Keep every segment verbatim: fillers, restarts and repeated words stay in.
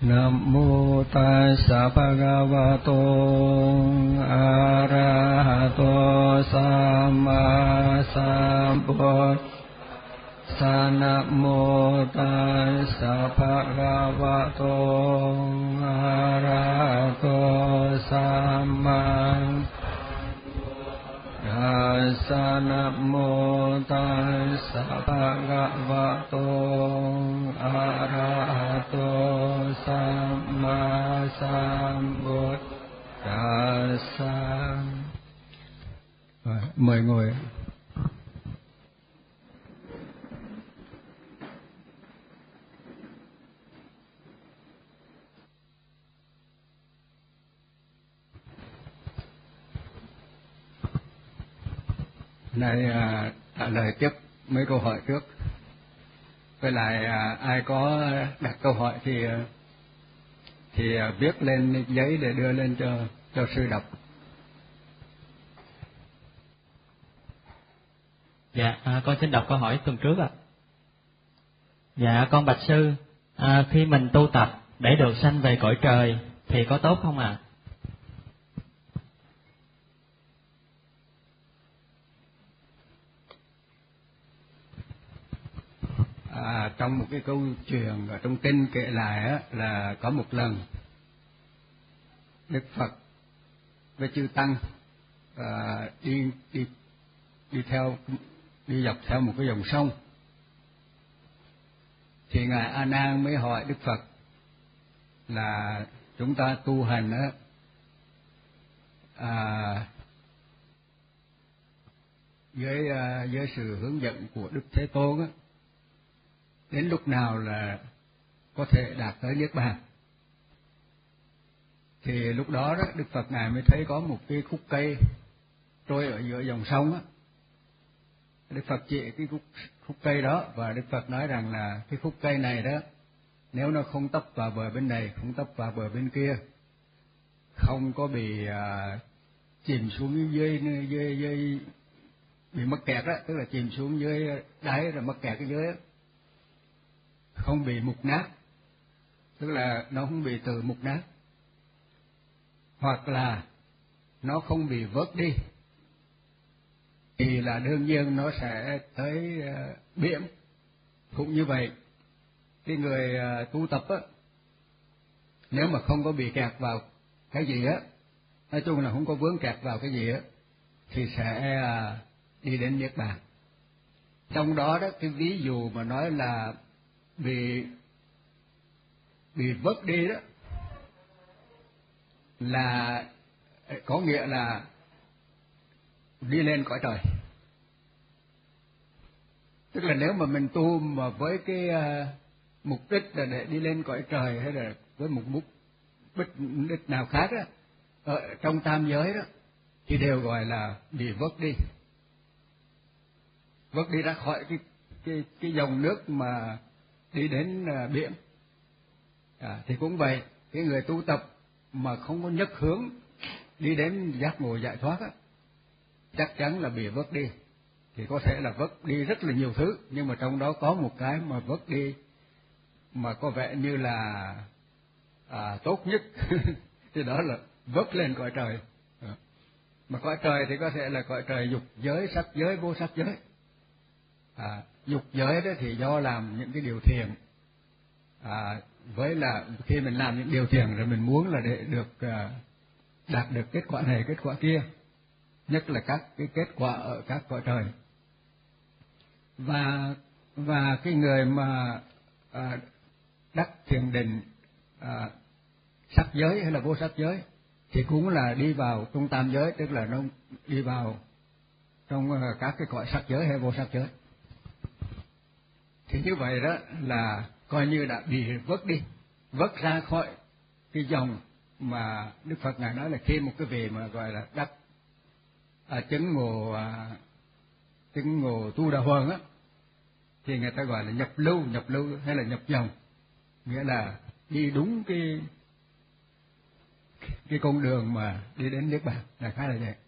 Nam mô Tassa Bhagavato Arahato Samma Sambuddhassa. Nam mô Tassa Bhagavato Arahato Samma Nam mô Tassa Bhagavato Arahato Samma Sambuddhassa. Rồi, mời ngồi. Này à, trả lời tiếp mấy câu hỏi trước. Với lại à, ai có đặt câu hỏi thì thì à, viết lên giấy để đưa lên cho cho sư đọc. Dạ, à, con xin đọc câu hỏi tuần trước ạ. À. Dạ, con bạch sư, à, khi mình tu tập để được sanh về cõi trời thì có tốt không ạ? À? À, trong một cái câu chuyện ở trong kinh kể lại á, là có một lần Đức Phật với chư tăng à, đi đi đi theo đi dọc theo một cái dòng sông, thì ngài A Nan mới hỏi Đức Phật là chúng ta tu hành á, à, với à, với sự hướng dẫn của Đức Thế Tôn á, đến lúc nào là có thể đạt tới niết bàn. Thì lúc đó đó Đức Phật ngài mới thấy có một cái khúc cây trôi ở giữa dòng sông á. Đức Phật chỉ cái khúc, khúc cây đó, và Đức Phật nói rằng là cái khúc cây này đó, nếu nó không tấp vào bờ bên này, không tấp vào bờ bên kia, không có bị à, chìm xuống dưới, dưới dưới bị mắc kẹt đó, tức là chìm xuống dưới đáy rồi mắc kẹt ở dưới đó, không bị mục nát, tức là nó không bị tự mục nát, hoặc là nó không bị vớt đi, thì là đương nhiên nó sẽ tới uh, biển. Cũng như vậy, cái người uh, tu tập á, nếu mà không có bị kẹt vào cái gì á, nói chung là không có vướng kẹt vào cái gì á, thì sẽ uh, đi đến niết bàn. Trong đó đó, cái ví dụ mà nói là bị bị vớt đi đó là có nghĩa là đi lên cõi trời. Tức là nếu mà mình tu mà với cái uh, mục đích là để đi lên cõi trời, hay là với một mục đích nào khác đó, ở trong tam giới đó, thì đều gọi là bị vớt đi, vớt đi ra khỏi cái cái cái dòng nước mà đi đến uh, biển. À, thì cũng vậy, cái người tu tập mà không có nhất hướng đi đến giác ngộ giải thoát á, chắc chắn là bị vớt đi. Thì có thể là vớt đi rất là nhiều thứ, nhưng mà trong đó có một cái mà vớt đi mà có vẻ như là à, tốt nhất thì đó là vớt lên cõi trời. À, mà cõi trời thì có thể là cõi trời dục giới, sắc giới, vô sắc giới. À, dục giới đó thì do làm những cái điều thiện, à, với là khi mình làm những điều thiện rồi mình muốn là để được uh, đạt được kết quả này kết quả kia, nhất là các cái kết quả ở các cõi trời. Và và cái người mà uh, đắc thiền định uh, sắc giới hay là vô sắc giới thì cũng là đi vào trong tam giới, tức là nó đi vào trong uh, các cái cõi sắc giới hay vô sắc giới. Thì như vậy đó là coi như đã bị vớt đi, vớt ra khỏi cái dòng mà Đức Phật ngài nói là khi một cái vị mà gọi là đắc à, chứng ngộ à, chứng ngộ tu đà hoàng á, thì người ta gọi là nhập lưu, nhập lưu hay là nhập dòng, nghĩa là đi đúng cái cái con đường mà đi đến niết bàn, là khá là vậy.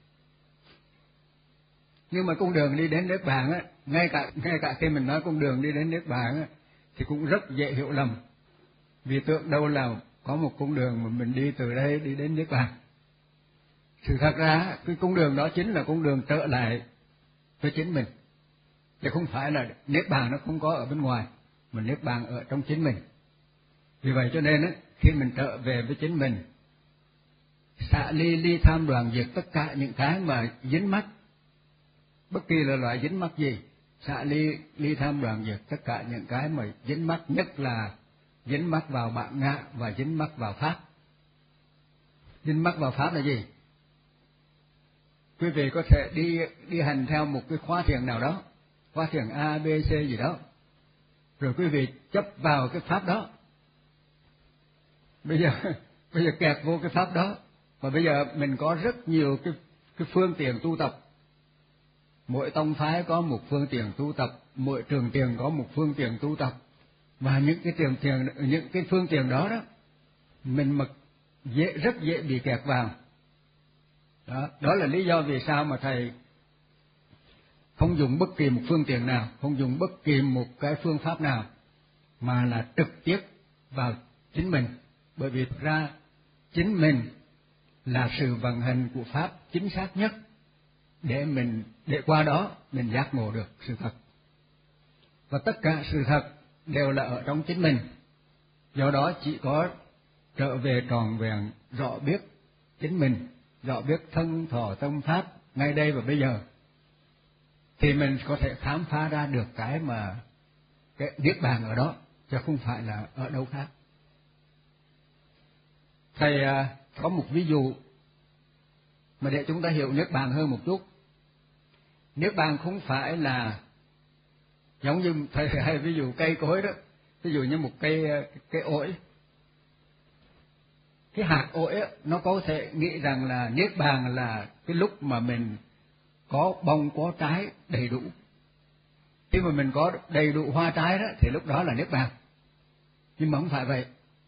Nhưng mà con đường đi đến niết bàn á, ngay cả ngay cả khi mình nói con đường đi đến niết bàn á, thì cũng rất dễ hiểu lầm. vì tưởng đâu là có một cung đường mà mình đi từ đây đi đến Niết Bàn. Sự thật ra cái cung đường đó chính là cung đường trở lại với chính mình, chứ không phải là Niết Bàn nó không có ở bên ngoài, mà Niết Bàn ở trong chính mình. Vì vậy cho nên ấy, khi mình trở về với chính mình, xả ly ly tham đoàn diệt tất cả những cái mà dính mắc, bất kỳ là loại dính mắc gì, xả ly ly tham đoàn diệt tất cả những cái mà dính mắc, nhất là dính mắc vào bản ngã và dính mắc vào pháp. Dính mắc vào pháp là gì? Quý vị có thể đi đi hành theo một cái khóa thiền nào đó, khóa thiền A, B, C gì đó, rồi quý vị chấp vào cái pháp đó. Bây giờ bây giờ kẹt vô cái pháp đó, mà bây giờ mình có rất nhiều cái cái phương tiện tu tập. Mỗi tông phái có một phương tiện tu tập, mỗi trường thiền có một phương tiện tu tập, và những cái trường thiền, những cái phương tiện đó đó, mình mà dễ rất dễ bị kẹt vào. Đó, đó là lý do vì sao mà thầy không dùng bất kỳ một phương tiện nào, không dùng bất kỳ một cái phương pháp nào, mà là trực tiếp vào chính mình. Bởi vì thực ra chính mình là sự vận hành của pháp chính xác nhất để mình để qua đó mình giác ngộ được sự thật. Và tất cả sự thật đều là ở trong chính mình. Do đó chỉ có trở về tròn vẹn rõ biết chính mình, rõ biết thân thọ tâm pháp ngay đây và bây giờ, thì mình có thể khám phá ra được cái mà cái Niết Bàn ở đó, chứ không phải là ở đâu khác. Thầy có một ví dụ mà để chúng ta hiểu Niết Bàn hơn một chút. Niết Bàn không phải là giống như thầy hay ví dụ cây cối đó, ví dụ như một cây cây ổi. Cái hạt ổi á, nó có thể nghĩ rằng là Niết Bàn là cái lúc mà mình có bông có trái đầy đủ. Khi mà mình có đầy đủ hoa trái đó thì lúc đó là Niết Bàn. Nhưng mà không phải vậy.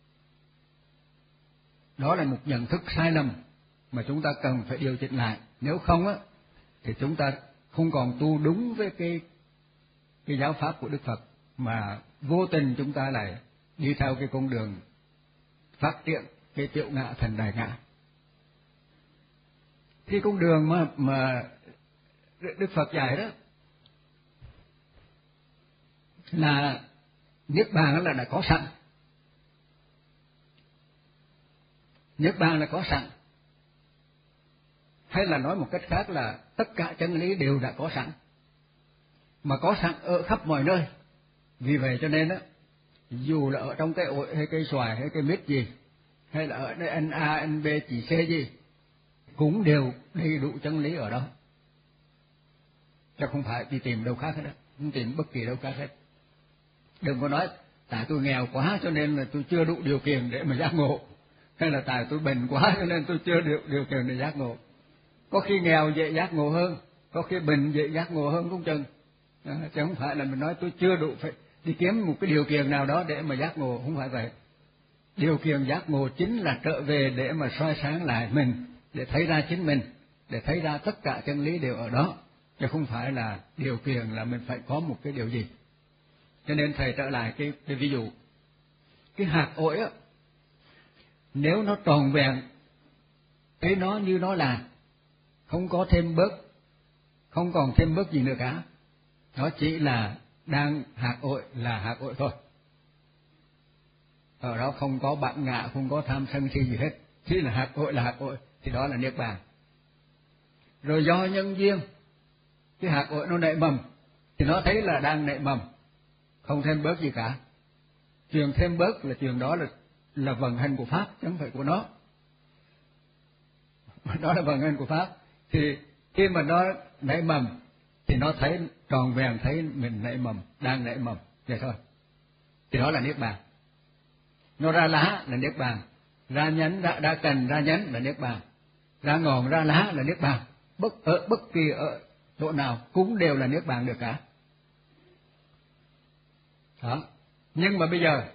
Đó là một nhận thức sai lầm mà chúng ta cần phải điều chỉnh lại. Nếu không á thì chúng ta không còn tu đúng với cái cái giáo pháp của Đức Phật, mà vô tình chúng ta lại đi theo cái con đường phát triển cái tiểu ngã thành đại ngã. Cái con đường mà mà Đức Phật dạy đó là Niết Bàn là đã có sẵn. Niết Bàn là có sẵn. Hay là nói một cách khác là tất cả chân lý đều đã có sẵn, mà có sẵn ở khắp mọi nơi. Vì vậy cho nên á, dù là ở trong cây ổi hay cây xoài hay cây mít gì, hay là ở đây anh A, anh B, chỉ C gì, cũng đều đầy đủ chân lý ở đó. Chứ không phải đi tìm đâu khác hết đó, không tìm bất kỳ đâu khác hết. Đừng có nói tại tôi nghèo quá cho nên là tôi chưa đủ điều kiện để mà giác ngộ, hay là tại tôi bệnh quá cho nên tôi chưa được điều kiện để giác ngộ. Có khi nghèo dễ giác ngộ hơn, có khi bệnh dễ giác ngộ hơn cũng chừng. Đó, chứ không phải là mình nói tôi chưa đủ, phải đi kiếm một cái điều kiện nào đó để mà giác ngộ, không phải vậy. Điều kiện giác ngộ chính là trở về để mà soi sáng lại mình, để thấy ra chính mình, để thấy ra tất cả chân lý đều ở đó, chứ không phải là điều kiện là mình phải có một cái điều gì. Cho nên thầy trở lại cái, cái ví dụ, cái hạt ổi á, nếu nó tròn vẹn, thấy nó như nó là, không có thêm bớt, không còn thêm bớt gì nữa cả, nó chỉ là đang hạt ổi là hạt ổi thôi. Ở đó không có bản ngã, không có tham sân si gì hết, chỉ là hạt ổi là hạt ổi, thì đó là Niết Bàn. Rồi do nhân duyên, cái hạt ổi nó nảy mầm, thì nó thấy là đang nảy mầm, không thêm bớt gì cả. Chuyện thêm bớt là chuyện đó là là vận hành của pháp, chứ không phải của nó. Đó là vận hành của pháp. Thì khi mà nó nảy mầm thì nó thấy tròn vẹn, thấy mình nảy mầm, đang nảy mầm, vậy thôi. Thì đó là Niết Bàn. Nó ra lá là Niết Bàn, ra nhánh, ra, ra cành, ra nhánh là Niết Bàn, ra ngọn, ra lá là Niết Bàn. Bất ở bất kỳ ở chỗ nào cũng đều là Niết Bàn được cả. Đó. Nhưng mà bây giờ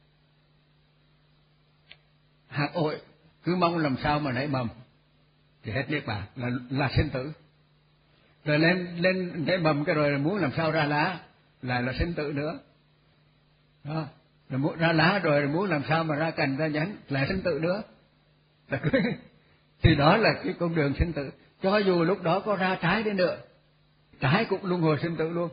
hạt ổi cứ mong làm sao mà nảy mầm thì hết Niết Bàn, là là sinh tử. Rồi lên lên nảy mầm cái rồi muốn làm sao ra lá, lại là sinh tử nữa. Đó. Rồi Rồi muốn ra lá rồi, rồi muốn làm sao mà ra cành ra nhánh lại sinh tử nữa. Thì đó là cái con đường sinh tử. Cho dù lúc đó có ra trái đi nữa, trái cũng luân hồi sinh tử luôn.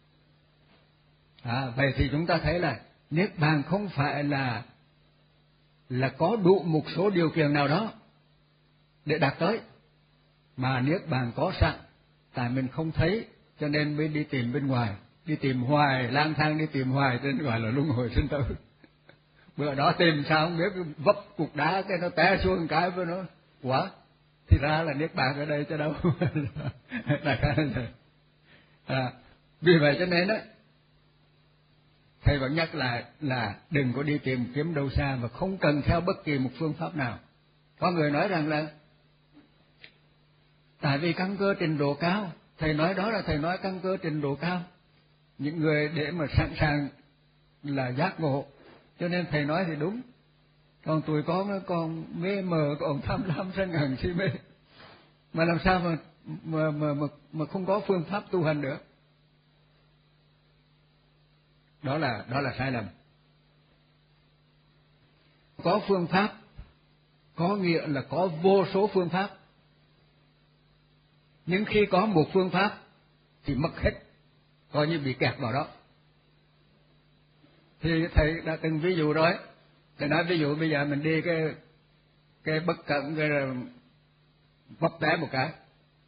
À, vậy thì chúng ta thấy là niết bàn không phải là là có đủ một số điều kiện nào đó để đạt tới, mà niết bàn có sẵn, tại mình không thấy cho nên mới đi tìm bên ngoài, đi tìm hoài, lang thang đi tìm hoài, nên gọi là luân hồi sinh tử. Bữa đó tìm sao không biết, vấp cục đá cái nó té xuống cái với nó quả, thì ra là niết bàn ở đây chứ đâu. Đại khái là à, vì vậy cho nên đó, thầy vẫn nhắc lại là đừng có đi tìm kiếm đâu xa, và không cần theo bất kỳ một phương pháp nào. Có người nói rằng là tại vì căn cơ trình độ cao, thầy nói đó là thầy nói căn cơ trình độ cao, những người để mà sẵn sàng là giác ngộ, cho nên thầy nói thì đúng. Còn tụi con nó còn mê mờ, còn tham lam sân hận si mê, mà làm sao mà mà mà mà, mà không có phương pháp tu hành được. Đó là đó là sai lầm. Có phương pháp có nghĩa là có vô số phương pháp, nhưng khi có một phương pháp thì mất hết, coi như bị kẹt vào đó. Thì thầy đã từng ví dụ rồi, thầy nói ví dụ bây giờ mình đi cái cái bất cẩn cái vấp té một cái,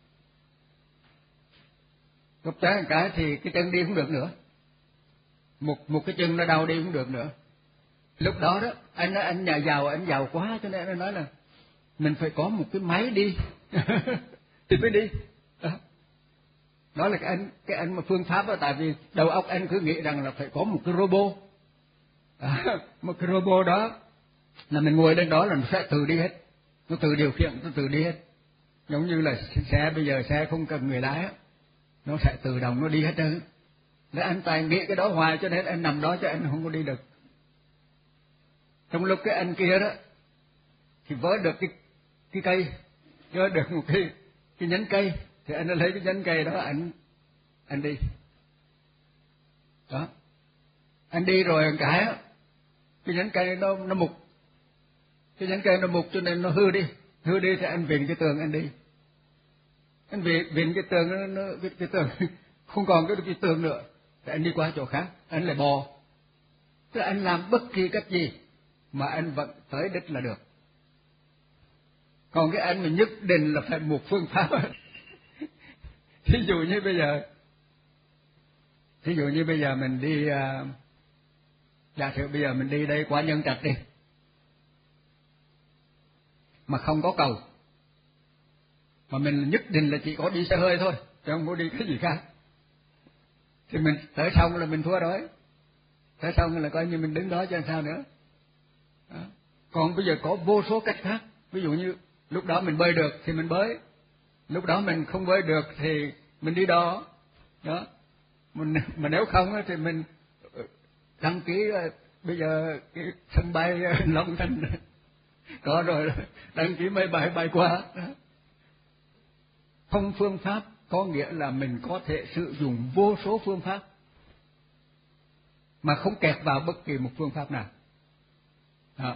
vấp té một cái thì cái chân đi không được nữa, một một cái chân nó đau đi không được nữa. Lúc đó đó anh nói anh nhà giàu, anh giàu quá cho nên anh nói là mình phải có một cái máy đi thì mới đi. Đó, đó là cái anh cái anh mà phương pháp đó, tại vì đầu óc anh cứ nghĩ rằng là phải có một cái robot. À, một cái robot đó là mình ngồi lên đó là nó sẽ tự đi hết, nó tự điều khiển, nó tự đi hết. Giống như là xe bây giờ xe không cần người lái á, nó sẽ tự động nó đi hết trơn. Để anh tài nghĩ cái đó hoài cho nên anh nằm đó chứ anh không có đi được. Trong lúc cái anh kia đó thì vớ được cái cái cây, vớ được một cái cái nhánh cây, thì anh lấy cái nhánh cây đó anh anh đi. Đó, anh đi rồi cái á, cái nhánh cây nó nó mục, cái nhánh cây nó mục cho nên nó hư đi, hư đi thì anh vịn cái tường anh đi, anh vịn vịn cái tường nó, nó cái, cái tường không còn cái cái tường nữa, thì anh đi qua chỗ khác, anh lại bò. Tức là anh làm bất kỳ cách gì mà anh vẫn tới đích là được. Còn cái anh mà nhất định là phải một phương pháp. Thí dụ như bây giờ, thí dụ như bây giờ mình đi, uh, giả sử bây giờ mình đi đây qua Nhân Trạch đi, mà không có cầu, mà mình nhất định là chỉ có đi xe hơi thôi, chứ không có đi cái gì khác, thì mình tới xong là mình thua rồi. Tới xong là coi như mình đứng đó chứ làm sao nữa. Đó. Còn bây giờ có vô số cách khác, ví dụ như lúc đó mình bơi được thì mình bơi, lúc đó mình không bơi được thì mình đi đò. Đó, mình mà nếu không thì mình đăng ký bây giờ cái sân bay Long Thành có rồi, đăng ký máy bay bay qua. Đó. Không phương pháp có nghĩa là mình có thể sử dụng vô số phương pháp mà không kẹt vào bất kỳ một phương pháp nào. Đó.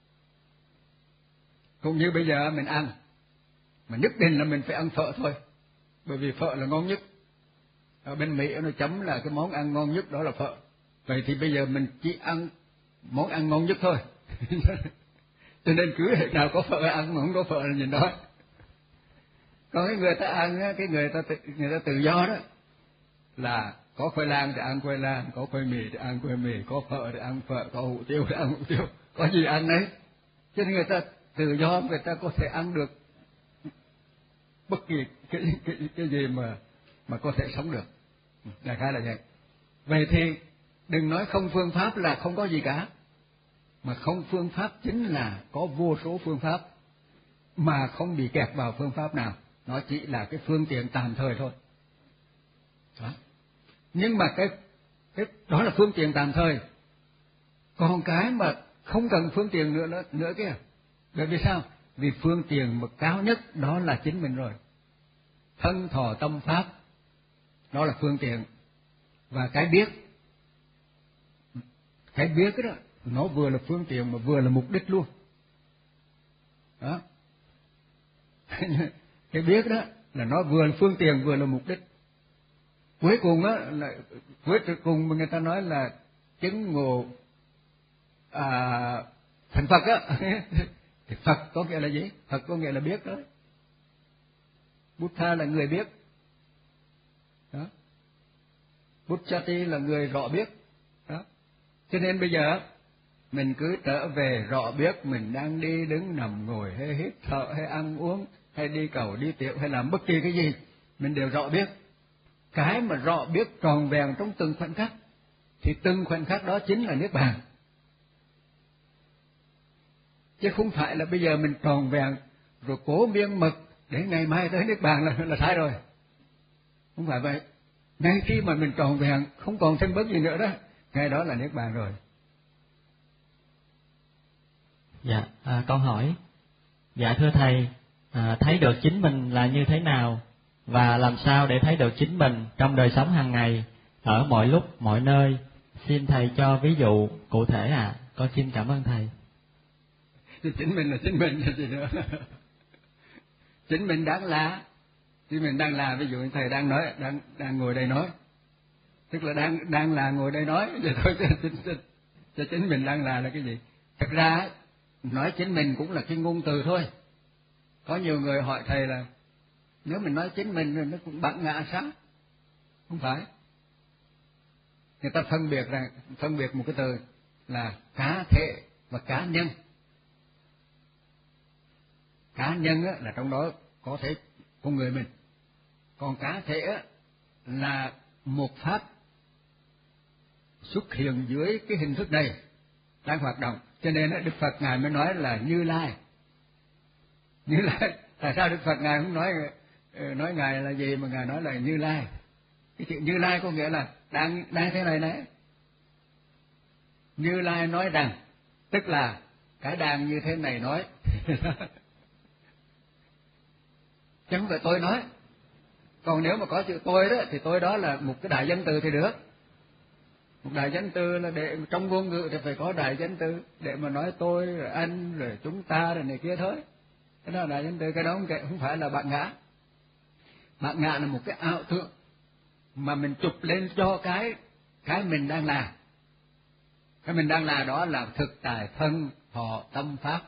Cũng như bây giờ mình ăn, mà nhất định là mình phải ăn phở thôi, bởi vì phở là ngon nhất. Ở bên Mỹ nó chấm là cái món ăn ngon nhất đó là phở. Vậy thì bây giờ mình chỉ ăn món ăn ngon nhất thôi. Cho nên cứ hệ nào có phở ăn, mà không có phở là nhìn đó. Còn cái người ta ăn, cái người ta người ta tự do đó, là có khoai lang thì ăn khoai lang, có khoai mì thì ăn khoai mì, có phở thì ăn phở, có hủ tiếu thì ăn hủ tiếu, có gì ăn đấy. Cho nên người ta tự do, người ta có thể ăn được bất kỳ cái cái cái gì mà mà có thể sống được. Đại khái là vậy. Vậy thì đừng nói không phương pháp là không có gì cả, mà không phương pháp chính là có vô số phương pháp mà không bị kẹt vào phương pháp nào, nó chỉ là cái phương tiện tạm thời thôi. Đó. Nhưng mà cái cái đó là phương tiện tạm thời, còn cái mà không cần phương tiện nữa nữa, nữa kia. Bởi vì sao? Vì phương tiện mà cao nhất đó là chính mình rồi. Thân thọ tâm pháp đó là phương tiện, và cái biết cái biết đó nó vừa là phương tiện mà vừa là mục đích luôn. Đó. Cái biết đó là nó vừa là phương tiện vừa là mục đích. Cuối cùng á là cuối cùng mà người ta nói là chứng ngộ à, thành Phật á. Thì Phật có nghĩa là gì? Phật có nghĩa là biết đó. Buddha là người biết. Đó. Buddhati là người rõ biết. Đó. Cho nên bây giờ mình cứ trở về rõ biết mình đang đi đứng nằm ngồi hay hít thở hay ăn uống hay đi cầu đi tiểu hay làm bất kỳ cái gì mình đều rõ biết. Cái mà rõ biết tròn vẹn trong từng khoảnh khắc thì từng khoảnh khắc đó chính là niết bàn. Chứ không phải là bây giờ mình tròn vẹn rồi cố miên mực để ngày mai tới niết bàn là là sai rồi. Không phải vậy. Ngay khi mà mình tròn vẹn không còn sân bất gì nữa đó, ngày đó là niết bàn rồi. Dạ, à, câu hỏi. Dạ thưa thầy, à, thấy được chính mình là như thế nào và làm sao để thấy được chính mình trong đời sống hàng ngày ở mọi lúc mọi nơi? Xin thầy cho ví dụ cụ thể ạ. À. Con xin cảm ơn thầy. Thì chính mình là chính mình là gì nữa? Chính mình đáng là, chính mình đang là, ví dụ như thầy đang nói, đang đang ngồi đây nói, tức là đang đang là ngồi đây nói, vậy thôi. Cho, cho, cho chính mình đang là là cái gì? Thật ra nói chính mình cũng là cái ngôn từ thôi. Có nhiều người hỏi thầy là nếu mình nói chính mình rồi nó cũng bản ngã sao? Không phải. Người ta phân biệt rằng phân biệt một cái từ là cá thể và cá nhân. Cá nhân á, là trong đó có thể con người mình, còn cá thể á, là một pháp xuất hiện dưới cái hình thức này đang hoạt động. Cho nên á, Đức Phật ngài mới nói là Như Lai. Như Lai, tại sao Đức Phật ngài không nói nói ngài là gì mà ngài nói là Như Lai? Cái chữ Như Lai có nghĩa là đang đang thế này này. Như Lai nói rằng, tức là cái đang như thế này nói. Chứ không phải tôi nói. Còn nếu mà có chữ tôi đó thì tôi đó là một cái đại danh từ thì được. Một đại danh từ là để trong ngôn ngữ thì phải có đại danh từ để mà nói tôi rồi anh rồi chúng ta rồi này kia thôi. Cái đó là đại danh từ, cái đó không, không phải là bản ngã. Bản ngã là một cái ảo tưởng mà mình chụp lên cho cái cái mình đang là. Cái mình đang là đó là thực tại thân thọ tâm pháp.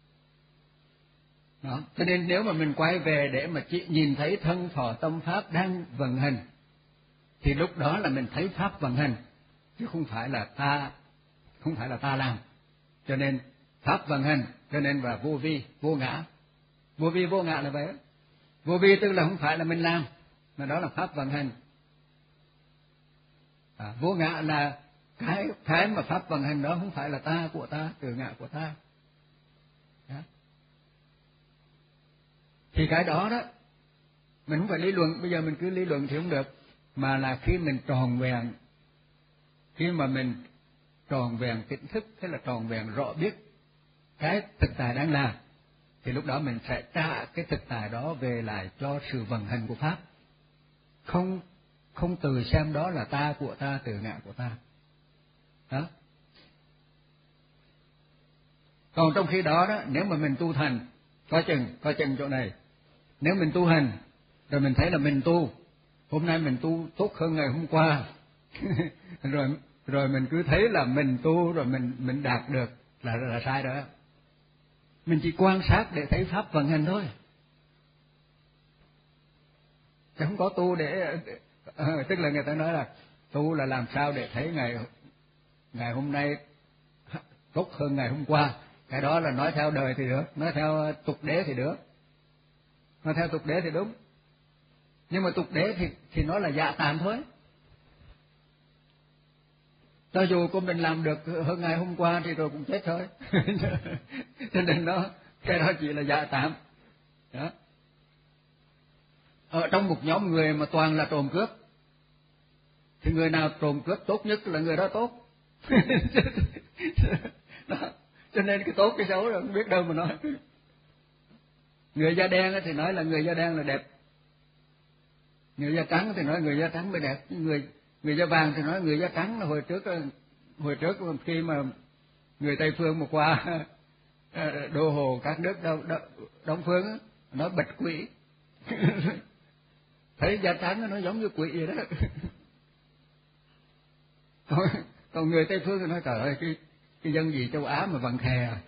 Đó. Cho nên nếu mà mình quay về để mà chỉ nhìn thấy thân thọ tâm pháp đang vận hành thì lúc đó là mình thấy pháp vận hành, chứ không phải là ta không phải là ta làm. Cho nên pháp vận hành, cho nên là vô vi vô ngã. Vô vi vô ngã là vậy đó. Vô vi tức là không phải là mình làm, mà đó là pháp vận hành. À, vô ngã là cái cái mà pháp vận hành đó không phải là ta của ta, từ ngã của ta. Đó. Thì cái đó đó mình không phải lý luận, bây giờ mình cứ lý luận thì không được, mà là khi mình tròn vẹn, khi mà mình tròn vẹn tỉnh thức, thế là tròn vẹn rõ biết cái thực tại đang là, thì lúc đó mình sẽ trả cái thực tại đó về lại cho sự vận hành của pháp, không không từ xem đó là ta của ta, từ ngã của ta. Đó. Còn trong khi đó đó, nếu mà mình tu thành, coi chừng coi chừng chỗ này, nếu mình tu hành rồi mình thấy là mình tu, hôm nay mình tu tốt hơn ngày hôm qua, rồi rồi mình cứ thấy là mình tu rồi mình mình đạt được là là sai đó. Mình chỉ quan sát để thấy pháp vận hành thôi, chứ không có tu để, à, tức là người ta nói là tu là làm sao để thấy ngày ngày hôm nay tốt hơn ngày hôm qua. Cái đó là nói theo đời thì được, nói theo tục đế thì được, nói theo tục đế thì đúng, nhưng mà tục đế thì thì nó là dạ tạm thôi. Cho dù cô mình làm được hơn ngày hôm qua thì rồi cũng chết thôi. Cho nên nó cái đó chỉ là dạ tạm. Đó. Ở trong một nhóm người mà toàn là trộm cướp thì người nào trộm cướp tốt nhất là người đó tốt. Đó. Cho nên cái tốt cái xấu là không biết đâu mà nói. Người da đen thì nói là người da đen là đẹp, người da trắng thì nói người da trắng mới đẹp, người người da vàng thì nói người da trắng là hồi trước hồi trước khi mà người Tây phương mà qua đô hồ các nước đông, đông, đông phương á, nó bật quỷ. Thấy da trắng nó giống như quỷ vậy đó. còn, còn người Tây phương thì nói trời ơi, cái cái dân gì châu Á mà vặn khè à.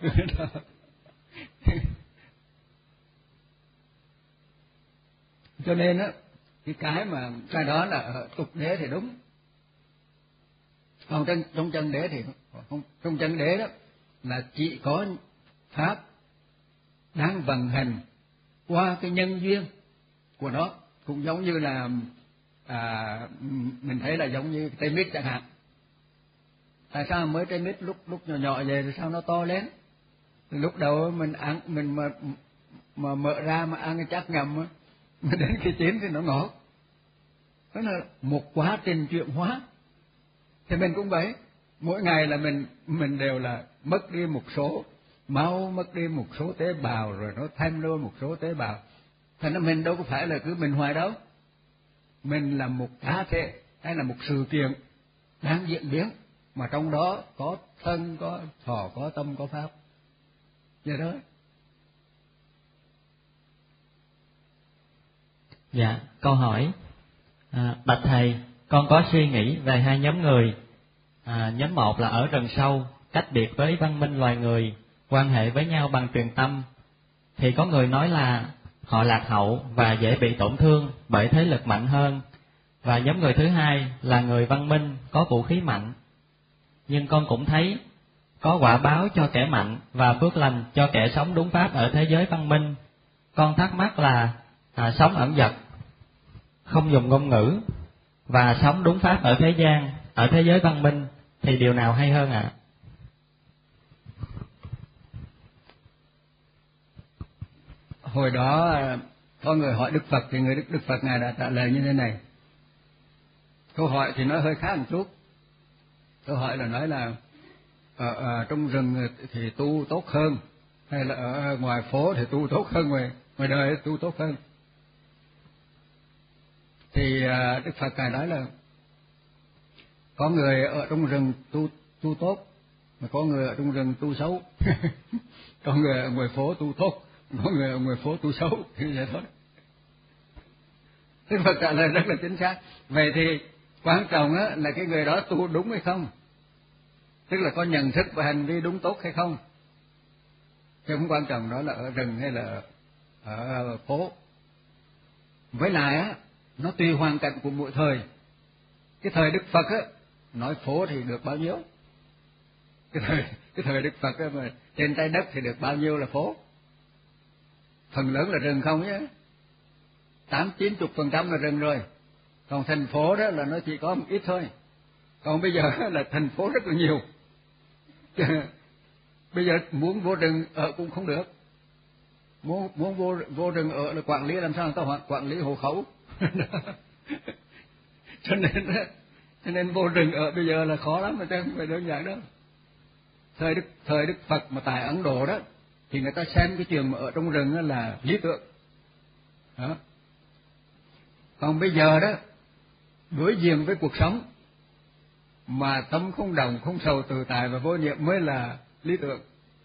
Cho nên á, cái cái mà cái đó là ở tục đế thì đúng, còn trong trong chân đế thì không. Trong chân đế đó là chỉ có pháp đang vận hành qua cái nhân duyên của nó, cũng giống như là à, mình thấy là giống như cây mít chẳng hạn. Tại sao mới cây mít lúc lúc nhỏ nhỏ về rồi sao nó to lên? Lúc đầu mình ăn mình mà mà mở ra mà ăn cái chắc ngầm á, mà đến khi chín thì nó ngọt. Đó là một quá trình chuyển hóa. Thì mình cũng vậy, mỗi ngày là mình mình đều là mất đi một số máu, mất đi một số tế bào, rồi nó thêm luôn một số tế bào. Thành ra mình đâu có phải là cứ mình hoài đâu. Mình là một cá thể hay là một sự kiện đang diễn biến, mà trong đó có thân, có thọ, có tâm, có pháp. Vậy đó. Dạ, câu hỏi. À, bạch thầy, con có suy nghĩ về hai nhóm người. À, nhóm một là ở rừng sâu, cách biệt với văn minh loài người, quan hệ với nhau bằng truyền tâm. Thì có người nói là họ lạc hậu và dễ bị tổn thương bởi thế lực mạnh hơn. Và nhóm người thứ hai là người văn minh, có vũ khí mạnh. Nhưng con cũng thấy có quả báo cho kẻ mạnh và phước lành cho kẻ sống đúng pháp ở thế giới văn minh. Con thắc mắc là à, sống ẩn dật, không dùng ngôn ngữ, và sống đúng pháp ở thế gian, ở thế giới văn minh, thì điều nào hay hơn ạ? À? Hồi đó có người hỏi Đức Phật thì người Đức, Đức Phật Ngài đã trả lời như thế này. Câu hỏi thì nó hơi khác một chút. Câu hỏi là nói là ở, ở trong rừng thì tu tốt hơn, hay là ở ngoài phố thì tu tốt hơn, ngoài ngoài đời tu tốt hơn. Thì Đức Phật Ngài nói là có người ở trong rừng tu tu tốt, mà có người ở trong rừng tu xấu. Có người ở ngoài phố tu tốt, có người ở ngoài phố tu xấu, như vậy thôi. Đức Phật trả lời rất là chính xác. Vậy thì quan trọng á là cái người đó tu đúng hay không, tức là có nhận thức và hành vi đúng tốt hay không, chứ không quan trọng đó là ở rừng hay là ở phố. Với lại á, nó tùy hoàn cảnh của mỗi thời. Cái thời Đức Phật á, nói phố thì được bao nhiêu? Cái thời cái thời Đức Phật á, mà trên trái đất thì được bao nhiêu là phố? Phần lớn là rừng không nhé, tám chín chục phần trăm là rừng rồi. Còn thành phố đó là nó chỉ có một ít thôi. Còn bây giờ là thành phố rất là nhiều. Bây giờ muốn vô rừng ở cũng không được. Muốn muốn vô vô rừng ở là quản lý làm sao người ta quản lý hộ khẩu. cho nên cho nên vô rừng ở bây giờ là khó lắm, mà chứ không phải đơn giản đâu. Thời Đức thời Đức Phật mà tại Ấn Độ đó thì người ta xem cái chuyện mà ở trong rừng là lý tưởng. Đó. Còn bây giờ đó, đối diện với cuộc sống mà tâm không đồng, không sầu, tự tại và vô niệm mới là lý tưởng.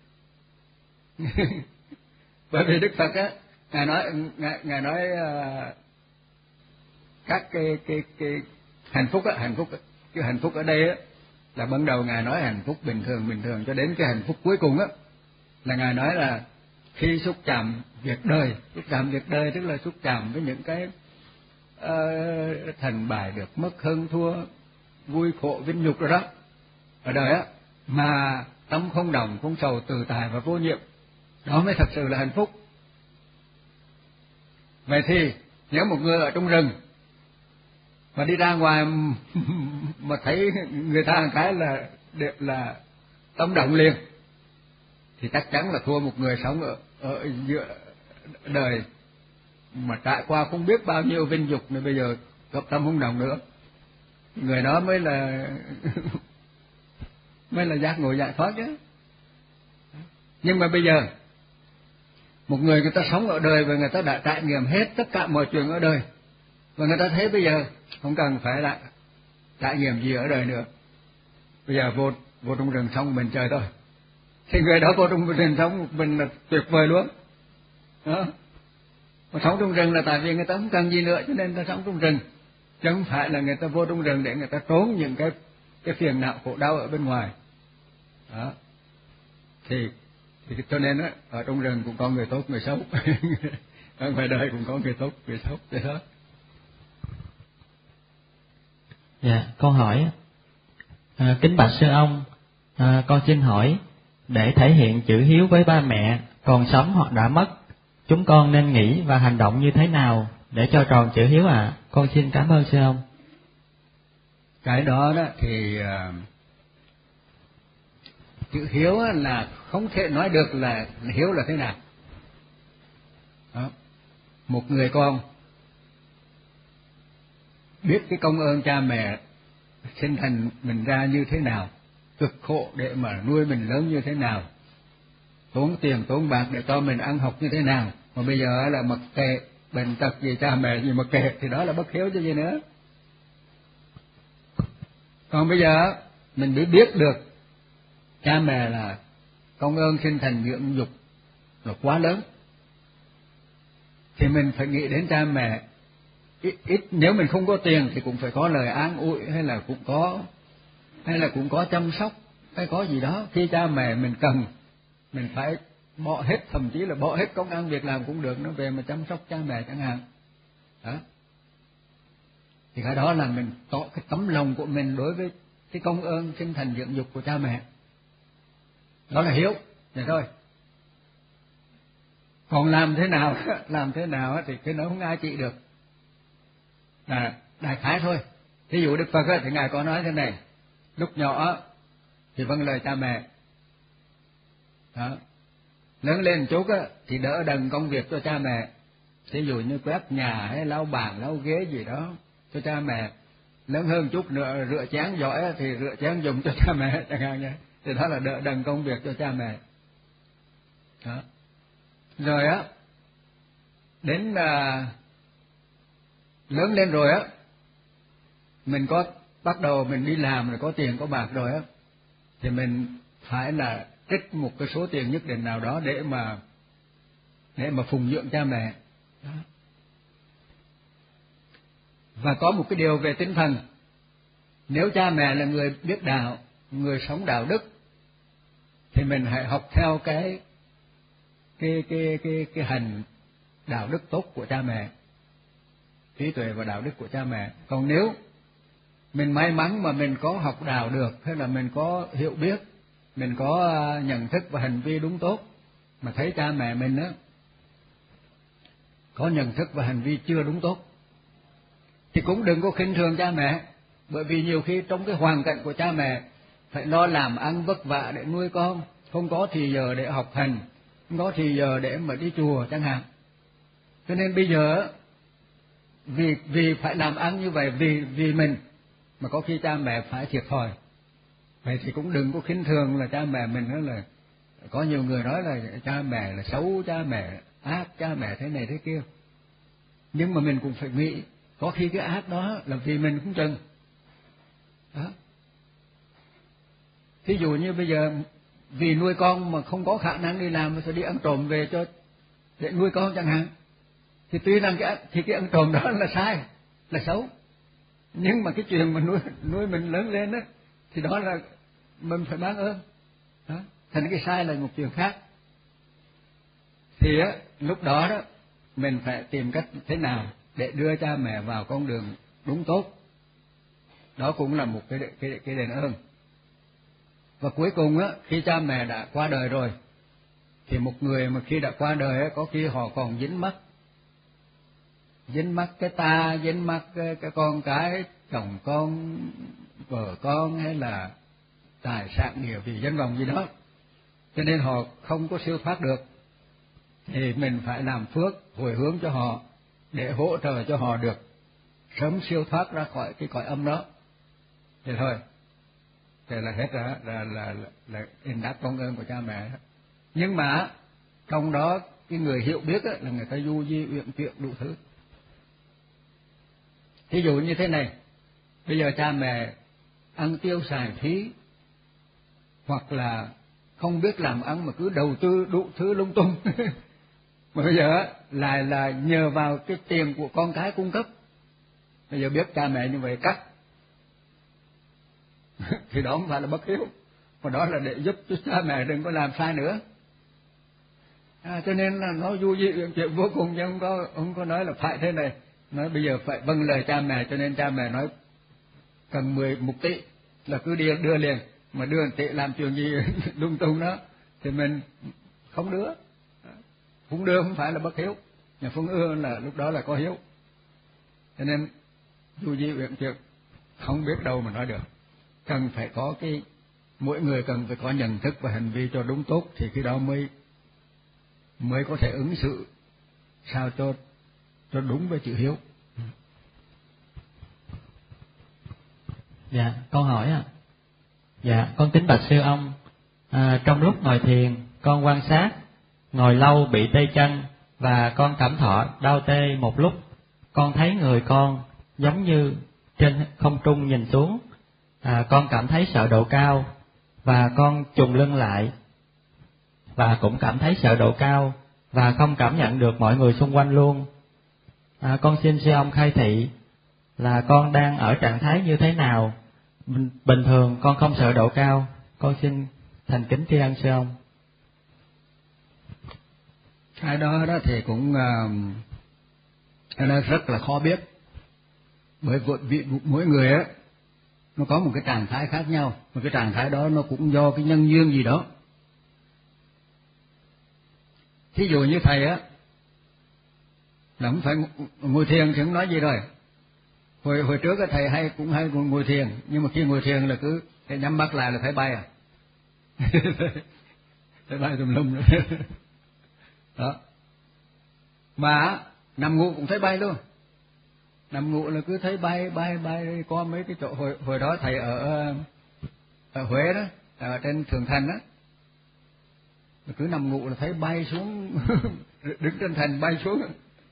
Bởi vì Đức Phật á, ngài nói ngài, ngài nói uh, các cái cái cái hạnh phúc á, hạnh phúc á, cái hạnh phúc ở đây á là ban đầu ngài nói hạnh phúc bình thường bình thường cho đến cái hạnh phúc cuối cùng á là ngài nói là khi xúc chạm việc đời, xúc chạm việc đời tức là xúc chạm với những cái uh, thành bại được mất hơn thua, vui khổ vinh nhục rồi đó ở đời á, mà tâm không đồng, không sầu, tự tại và vô nhiệm, đó mới thật sự là hạnh phúc. Vậy thì nếu một người ở trong rừng mà đi ra ngoài mà thấy người ta một cái là là tâm động liền thì chắc chắn là thua một người sống ở ở giữa đời mà trải qua không biết bao nhiêu vinh dục này, bây giờ gặp tâm không động nữa, người đó mới là mới là giác ngộ giải thoát chứ. Nhưng mà bây giờ một người người ta sống ở đời và người ta đã trải nghiệm hết tất cả mọi chuyện ở đời, và người ta thấy bây giờ không cần phải lại trải nghiệm gì ở đời nữa, bây giờ vô vô trong rừng xong mình chơi thôi, thì người đó vô trong rừng sống mình là tuyệt vời luôn đó. Mà sống trong rừng là tại vì người ta không cần gì nữa cho nên ta sống trong rừng, chứ không phải là người ta vô trong rừng để người ta trốn những cái cái phiền não khổ đau ở bên ngoài đó. Thì, thì cho nên á, ở trong rừng cũng có người tốt người xấu, ở ngoài đời cũng có người tốt người xấu vậy đó. Dạ, câu hỏi à, kính bạch sư ông, à, con xin hỏi, để thể hiện chữ hiếu với ba mẹ còn sống hoặc đã mất, chúng con nên nghĩ và hành động như thế nào để cho tròn chữ hiếu ạ? À? Con xin cảm ơn sư ông. Cái đó đó thì uh, chữ hiếu là không thể nói được là hiếu là thế nào đó. Một người con biết cái công ơn cha mẹ sinh thành mình ra như thế nào, cực khổ để mà nuôi mình lớn như thế nào, tốn tiền tốn bạc để cho mình ăn học như thế nào, mà bây giờ là mặc kệ bệnh tật gì cha mẹ gì mặc kệ, thì đó là bất hiếu chứ gì nữa. Còn bây giờ mình mới biết được cha mẹ là công ơn sinh thành dưỡng dục là quá lớn, thì mình phải nghĩ đến cha mẹ. Ít, ít nếu mình không có tiền thì cũng phải có lời an ủi, hay là cũng có hay là cũng có chăm sóc, hay có gì đó. Khi cha mẹ mình cần, mình phải bỏ hết, thậm chí là bỏ hết công ăn việc làm cũng được, nó về mà chăm sóc cha mẹ chẳng hạn đó. Thì cái đó là mình tỏ cái tấm lòng của mình đối với cái công ơn sinh thành dưỡng dục của cha mẹ, đó là hiếu vậy thôi. Còn làm thế nào làm thế nào thì cái đó không ai trị được, là đại khái thôi. Ví dụ Đức Phật thì ngài có nói thế này: lúc nhỏ thì vâng lời cha mẹ đó, lớn lên chút thì đỡ đần công việc cho cha mẹ, ví dụ như quét nhà hay lau bàn lau ghế gì đó cho cha mẹ. Lớn hơn chút nữa rửa chén giỏi thì rửa chén dùng cho cha mẹ chẳng hạn như, thì đó là đỡ đần công việc cho cha mẹ đó. Rồi á, đến à, lớn lên rồi á, mình có bắt đầu mình đi làm rồi, có tiền có bạc rồi á, thì mình phải là trích một cái số tiền nhất định nào đó để mà để mà phụng dưỡng cha mẹ đó. Và có một cái điều về tinh thần, nếu cha mẹ là người biết đạo, người sống đạo đức, thì mình hãy học theo cái cái cái cái cái hành đạo đức tốt của cha mẹ, trí tuệ và đạo đức của cha mẹ. Còn nếu mình may mắn mà mình có học đạo được, hay là mình có hiểu biết, mình có nhận thức và hành vi đúng tốt, mà thấy cha mẹ mình á có nhận thức và hành vi chưa đúng tốt, thì cũng đừng có khinh thường cha mẹ. Bởi vì nhiều khi trong cái hoàn cảnh của cha mẹ phải lo làm ăn vất vả để nuôi con, không có thì giờ để học hành, không có thì giờ để mà đi chùa chẳng hạn. Cho nên bây giờ vì vì phải làm ăn như vậy, vì vì mình mà có khi cha mẹ phải thiệt thòi. Vậy thì cũng đừng có khinh thường là cha mẹ mình. Đó là có nhiều người nói là cha mẹ là xấu, cha mẹ ác, cha mẹ thế này thế kia, nhưng mà mình cũng phải nghĩ có khi cái ác đó là vì mình cũng chừng đó. Thí dụ như bây giờ vì nuôi con mà không có khả năng đi làm, mà sẽ đi ăn trộm về cho để nuôi con chẳng hạn, thì tuy rằng cái thì cái ăn trộm đó là sai, là xấu, nhưng mà cái chuyện mà nuôi nuôi mình lớn lên đó, thì đó là mình phải mang ơn đó. Thành cái sai là một chuyện khác. Thì á, lúc đó đó mình phải tìm cách thế nào để đưa cha mẹ vào con đường đúng tốt, đó cũng là một cái cái cái đền ơn. Và cuối cùng á, khi cha mẹ đã qua đời rồi, thì một người mà khi đã qua đời á, có khi họ còn dính mắc dính mắc cái ta, dính mắc cái, cái con cái, chồng con, vợ con, hay là tài sản địa vị dân vọng gì đó, cho nên họ không có siêu thoát được. Thì mình phải làm phước hồi hướng cho họ để hỗ trợ cho họ được sớm siêu thoát ra khỏi cái cõi âm đó. Thế thôi, thế là hết rồi, là là là, là đền đáp công ơn của cha mẹ. Nhưng mà trong đó cái người hiểu biết là người ta du di uyển chuyển đủ thứ. Ví dụ như thế này, bây giờ cha mẹ ăn tiêu xài phí hoặc là không biết làm ăn mà cứ đầu tư đủ thứ lung tung. Mà bây giờ lại là nhờ vào cái tiền của con cái cung cấp. Bây giờ biết cha mẹ như vậy cắt thì đó không phải là bất hiếu, mà đó là để giúp cho cha mẹ đừng có làm sai nữa. À, cho nên là nó du di chuyện vô cùng, chứ không có không có nói là phải thế này, nói bây giờ phải vâng lời cha mẹ, cho nên cha mẹ nói cần mười một tỷ là cứ đưa đưa liền, mà đưa tỷ làm chuyện gì lung tung đó thì mình không đưa. Không đưa không phải là bất hiếu, nhà không ưa là lúc đó là có hiếu. Cho nên du di uyển chuyển không biết đâu mà nói được, cần phải có cái, mỗi người cần phải có nhận thức và hành vi cho đúng tốt, thì khi đó mới mới có thể ứng xử sao cho cho đúng với chữ hiếu. Dạ, con hỏi ạ. À. Dạ, con kính bạch sư ông, à, trong lúc ngồi thiền con quan sát, ngồi lâu bị tê chân và con cảm thọ đau tê một lúc, con thấy người con giống như trên không trung nhìn xuống, à, con cảm thấy sợ độ cao và con trùng lưng lại và cũng cảm thấy sợ độ cao và không cảm nhận được mọi người xung quanh luôn. À, con xin sư ông khai thị là con đang ở trạng thái như thế nào. Bình, bình thường con không sợ độ cao, con xin thành kính tri ân sư ông. Cái đó đó thì cũng uh, nó rất là khó biết, bởi vì mỗi người á nó có một cái trạng thái khác nhau, mà cái trạng thái đó nó cũng do cái nhân duyên gì đó. Thí dụ như thầy á là không phải ngồi thiền thì không nói gì rồi. Hồi hồi trước á thầy hay cũng hay ngồi thiền, nhưng mà khi ngồi thiền là cứ cái nhắm mắt lại là thấy bay à. Thấy bay tùm lum rồi. Đó. Mà nằm ngủ cũng thấy bay luôn. Nằm ngủ là cứ thấy bay bay bay, có mấy cái chỗ hồi hồi đó thầy ở ở Huế đó, ở trên Thượng Thành đó, cứ nằm ngủ là thấy bay xuống, đứng trên thành bay xuống.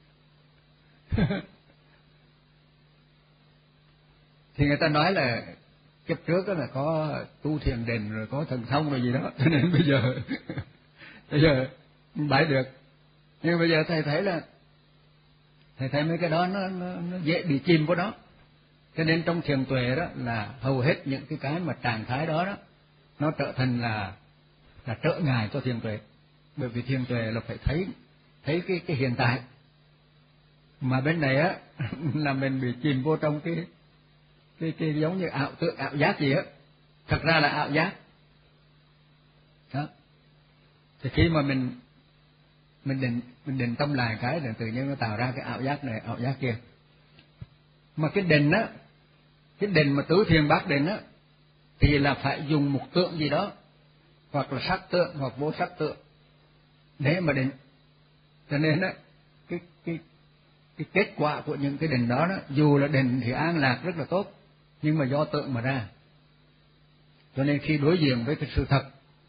Thì người ta nói là kiếp trước đó là có tu thiền định rồi có thần thông rồi gì đó, cho nên bây giờ bây giờ bay được. Nhưng bây giờ thầy thấy là thầy thấy mấy cái đó nó, nó, nó dễ bị chìm vào đó. Cho nên trong thiền tuệ đó là hầu hết những cái cái mà trạng thái đó đó nó trở thành là là trở ngại cho thiền tuệ. Bởi vì thiền tuệ là phải thấy thấy cái cái hiện tại. Mà bên này á là mình bị chìm vô trong cái cái cái giống như ảo tượng ảo giác gì á, thật ra là ảo giác. Đó. Thì khi mà mình mình định mình định tâm lại cái là tự nhiên nó tạo ra cái ảo giác này ảo giác kia. Mà cái định á, cái định mà tứ thiền bát định á thì là phải dùng một tượng gì đó, hoặc là sắc tượng hoặc vô sắc tượng để mà định. Cho nên á cái cái cái kết quả của những cái định đó đó, dù là định thì an lạc rất là tốt, nhưng mà do tượng mà ra. Cho nên khi đối diện với cái sự thật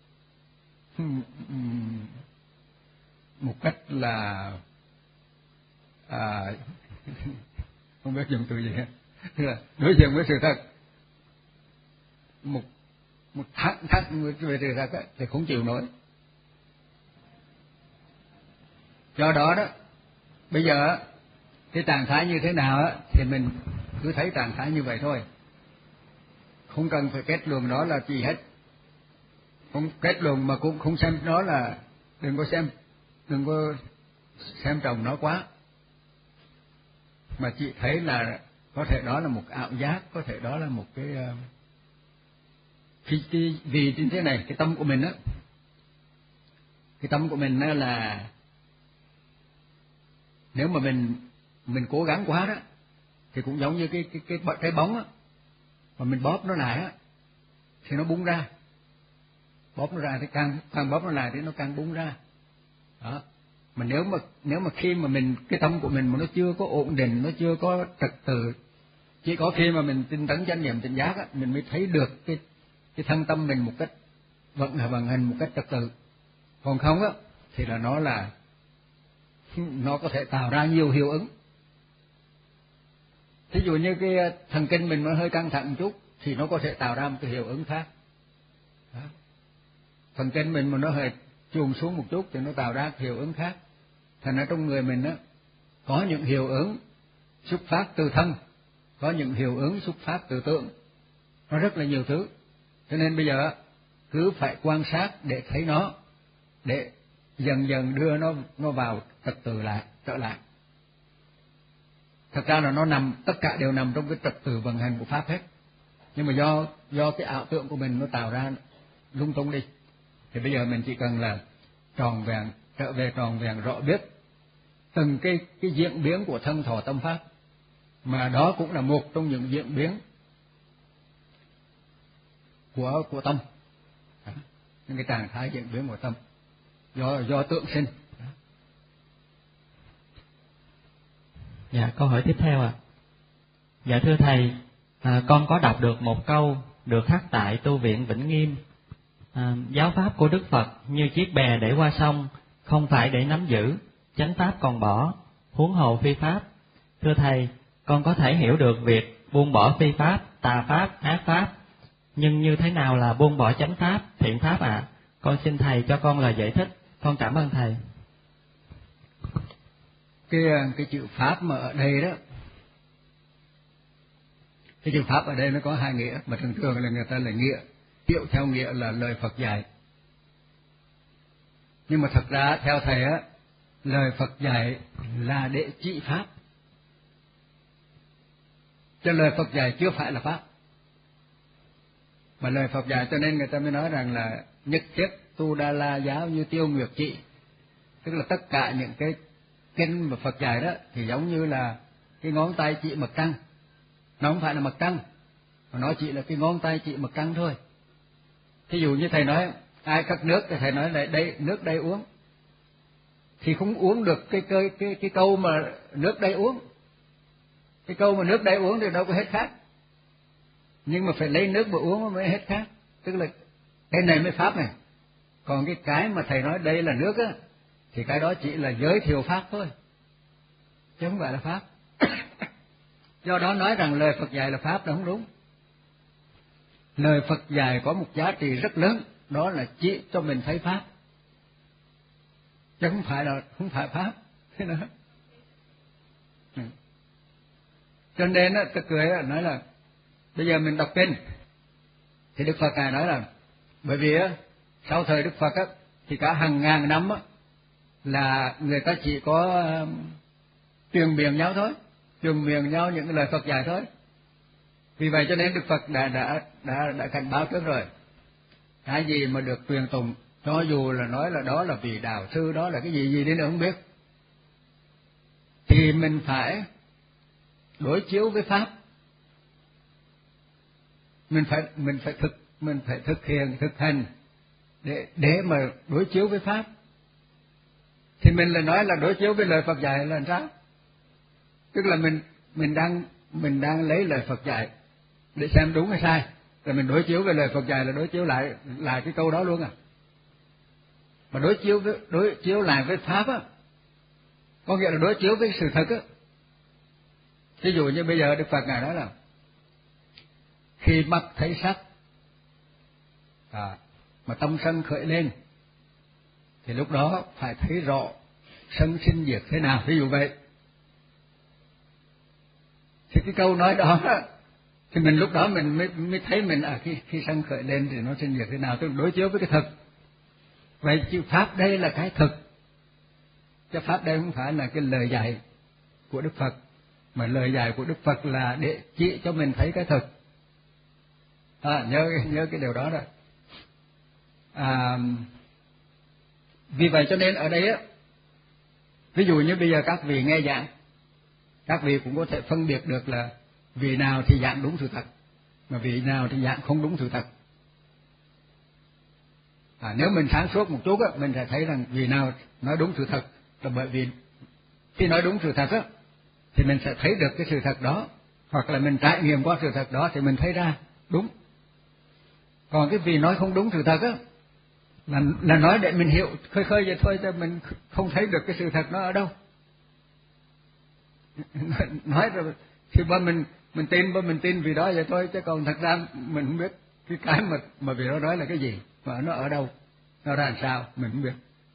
một cách là à, không biết dùng từ gì hết, tức là đối diện với sự thật một một thẳng thẳng về sự thật ấy, thì không chịu nổi. Do đó đó bây giờ cái trạng thái như thế nào á thì mình cứ thấy trạng thái như vậy thôi, không cần phải kết luận đó là gì hết. Không kết luận mà cũng không xem nó là, đừng có xem đừng có xem trọng nó quá, mà chị thấy là có thể đó là một ảo giác, có thể đó là một cái cái, cái vì như thế này, cái tâm của mình á, cái tâm của mình á là nếu mà mình mình cố gắng quá đó thì cũng giống như cái cái cái cái bóng á, mà mình bóp nó lại á thì nó bung ra, bóp nó ra thì càng càng bóp nó lại thì nó càng bung ra. Đó. Mà nếu mà nếu mà khi mà mình cái tâm của mình mà nó chưa có ổn định, nó chưa có trật tự, chỉ có khi mà mình tinh tấn chánh niệm tỉnh giác á, mình mới thấy được cái cái thân tâm mình một cách vận vận hành một cách trật tự. Còn không á thì là nó là nó có thể tạo ra nhiều hiệu ứng. Thí dụ như cái thần kinh mình nó hơi căng thẳng một chút thì nó có thể tạo ra một cái hiệu ứng khác. Đó. phần chân mình mà nó hơi chùm xuống một chút thì nó tạo ra hiệu ứng khác. Thành ra trong người mình á có những hiệu ứng xuất phát từ thân, có những hiệu ứng xuất phát từ tượng, nó rất là nhiều thứ. Cho nên bây giờ cứ phải quan sát để thấy nó, để dần dần đưa nó nó vào trật tự lại, trở lại. Thật ra là nó nằm, tất cả đều nằm trong cái trật tự vận hành của pháp hết. Nhưng mà do do cái ảo tưởng của mình nó tạo ra lung tung đi. Thì bây giờ mình chỉ cần là tròn vẹn, trở về tròn vẹn rõ biết từng cái cái diễn biến của thân thọ tâm pháp, mà đó cũng là một trong những diễn biến của của tâm, những cái trạng thái diễn biến của tâm do do tượng sinh. Dạ, câu hỏi tiếp theo ạ. À. Dạ thưa thầy, à, con có đọc được một câu được khắc tại tu viện Vĩnh Nghiêm. À, giáo pháp của Đức Phật như chiếc bè để qua sông, không phải để nắm giữ, chánh pháp còn bỏ, huống hồ phi pháp. Thưa thầy, con có thể hiểu được việc buông bỏ phi pháp, tà pháp, ác pháp, nhưng như thế nào là buông bỏ chánh pháp, thiện pháp ạ? À? Con xin thầy cho con lời giải thích. Con cảm ơn thầy. Cái cái chữ pháp mà ở đây đó, cái chữ pháp ở đây nó có hai nghĩa, mà thường thường là người ta là nghĩa hiểu theo nghĩa là lời Phật dạy. Nhưng mà thật ra theo thầy á, lời Phật dạy là để trị pháp, cho lời Phật dạy chưa phải là pháp. Mà lời Phật dạy cho nên người ta mới nói rằng là nhất thiết tu đa la giáo như tiêu nguyệt trị, tức là tất cả những cái kinh mà Phật dạy đó thì giống như là cái ngón tay chỉ mặt trăng, nó không phải là mặt trăng, mà nó chỉ là cái ngón tay chỉ mặt trăng thôi. Thí dụ như thầy nói ai cất nước thì thầy nói là đây nước đây uống, thì không uống được cái cái cái cái câu mà nước đây uống, cái câu mà nước đây uống thì đâu có hết khát, nhưng mà phải lấy nước mà uống mới hết khát, tức là cái này mới pháp này. Còn cái cái mà thầy nói đây là nước á, thì cái đó chỉ là giới thiệu pháp thôi, chứ không phải là pháp. Do đó nói rằng lời Phật dạy là pháp là không đúng. Lời Phật dạy có một giá trị rất lớn, đó là chỉ cho mình thấy pháp, chứ không phải là không phải pháp. Thế đó. Ừ. Cho nên á, tôi cười nói là bây giờ mình đọc kinh thì Đức Phật ngài nói là bởi vì á, sau thời Đức Phật á, thì cả hàng ngàn năm á, là người ta chỉ có uh, truyền miệng nhau thôi, truyền miệng nhau những cái lời Phật dạy thôi. Vì vậy cho nên Đức Phật đã đã đã đã cảnh báo trước rồi, cái gì mà được truyền tụng, cho dù là nói là đó là vị đạo sư, đó là cái gì gì đi nữa không biết, thì mình phải đối chiếu với pháp, mình phải mình phải thực mình phải thực hiện thực hành để để mà đối chiếu với pháp. Thì mình lại nói là đối chiếu với lời Phật dạy là làm sao? Tức là mình mình đang mình đang lấy lời Phật dạy để xem đúng hay sai, rồi mình đối chiếu với lời Phật dạy là đối chiếu lại lại cái câu đó luôn à. Mà đối chiếu với đối chiếu lại với pháp á, có nghĩa là đối chiếu với sự thật á. Ví dụ như bây giờ Đức Phật ngài nói là khi mắt thấy sắc à, mà tâm sân khởi lên, thì lúc đó phải thấy rõ sân sinh diệt thế nào, ví dụ vậy. Thì cái câu nói đó thì mình lúc đó mình mới mới thấy mình à khi khi sân khởi lên thì nó sinh diệt thế nào, tức đối chiếu với cái thực. Vậy chữ pháp đây là cái thực, chứ pháp đây không phải là cái lời dạy của Đức Phật, mà lời dạy của Đức Phật là để chỉ cho mình thấy cái thực. À, nhớ nhớ cái điều đó rồi. À, vì vậy cho nên ở đây á, ví dụ như bây giờ các vị nghe giảng, các vị cũng có thể phân biệt được là vị nào thì giảng đúng sự thật, mà vị nào thì giảng không đúng sự thật. À, nếu mình sáng suốt một chút á, mình sẽ thấy rằng vị nào nói đúng sự thật, là bởi vì khi nói đúng sự thật á, thì mình sẽ thấy được cái sự thật đó, hoặc là mình trải nghiệm qua sự thật đó thì mình thấy ra đúng. Còn cái vị nói không đúng sự thật á, là là nói để mình hiểu khơi khơi vậy thôi, cho mình không thấy được cái sự thật nó ở đâu. Nói rồi thì ba mình mình tin ba mình tin vì đó vậy thôi, chứ còn thật ra mình không biết cái cái mà mà vì đó nói là cái gì, mà nó ở đâu. nó ra làm sao mình không biết.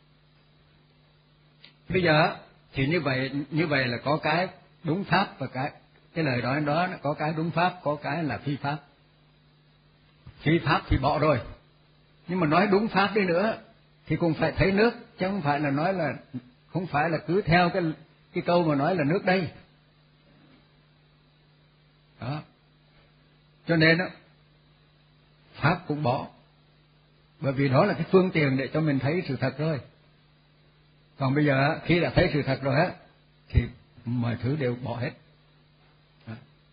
Bây giờ thì như vậy như vậy là có cái đúng pháp và cái cái lời nói đó có cái đúng pháp, có cái là phi pháp. Phi pháp thì bỏ rồi, nhưng mà nói đúng pháp đi nữa thì cũng phải thấy nước, chứ không phải là nói là không phải là cứ theo cái cái câu mà nói là nước đây. Đó. Cho nên đó, pháp cũng bỏ, bởi vì đó là cái phương tiện để cho mình thấy sự thật thôi. Còn bây giờ khi đã thấy sự thật rồi á thì mọi thứ đều bỏ hết. Đó.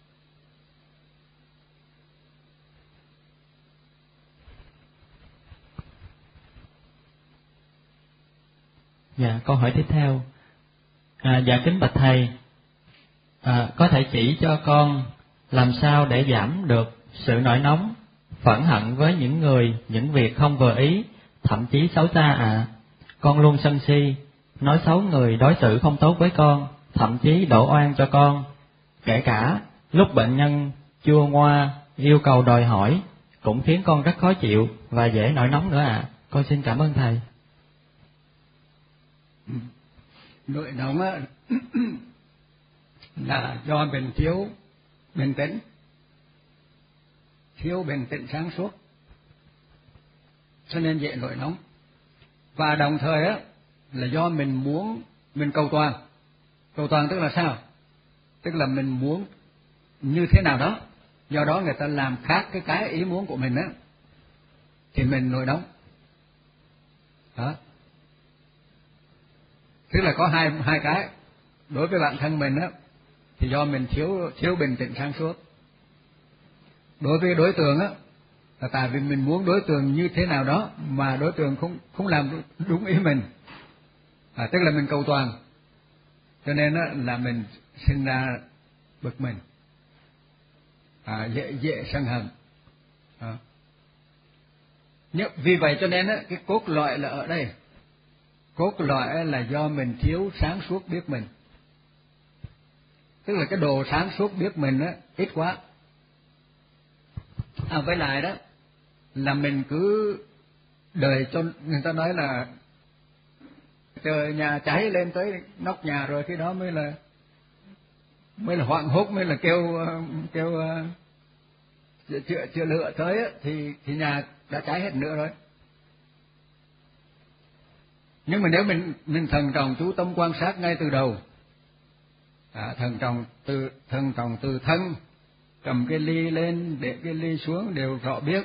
Dạ, câu hỏi tiếp theo. À, dạ kính bạch thầy, à, có thể chỉ cho con làm sao để giảm được sự nổi nóng, phẫn hận với những người, những việc không vừa ý, thậm chí xấu xa ạ. À. Con luôn sân si, nói xấu người đối xử không tốt với con, thậm chí đổ oan cho con. Kể cả lúc bệnh nhân chua ngoa, yêu cầu đòi hỏi, cũng khiến con rất khó chịu và dễ nổi nóng nữa ạ. À. Con xin cảm ơn thầy. Nỗi nóng á là do mình thiếu bình tĩnh, thiếu bình tĩnh sáng suốt, cho nên dễ nổi nóng. Và đồng thời á là do mình muốn mình cầu toàn. Cầu toàn tức là sao? Tức là mình muốn như thế nào đó, do đó người ta làm khác cái cái ý muốn của mình á thì mình nổi nóng. Đó. Tức là có hai hai cái. Đối với bản thân mình á thì do mình thiếu thiếu bình tĩnh sáng suốt. Đối với đối tượng á là tại vì mình muốn đối tượng như thế nào đó mà đối tượng không không làm đúng ý mình. À, tức là mình cầu toàn. Cho nên á là mình sinh ra bực mình. À, dễ dễ sân hận. À. Nhưng vì vậy cho nên á cái cốt lõi là ở đây. Cốt lõi là do mình thiếu sáng suốt biết mình. Tức là cái đồ sáng suốt biết mình á ít quá. À, với lại đó là mình cứ đời cho người ta nói là chờ nhà cháy lên tới nóc nhà rồi khi đó mới là mới là hoảng hốt, mới là kêu kêu chưa chưa lựa tới á, thì thì nhà đã cháy hết nữa rồi. Nhưng mà nếu mình mình thần trọng chú tâm quan sát ngay từ đầu, à, thần trọng từ thần trọng từ thân, cầm cái ly lên để cái ly xuống đều rõ biết,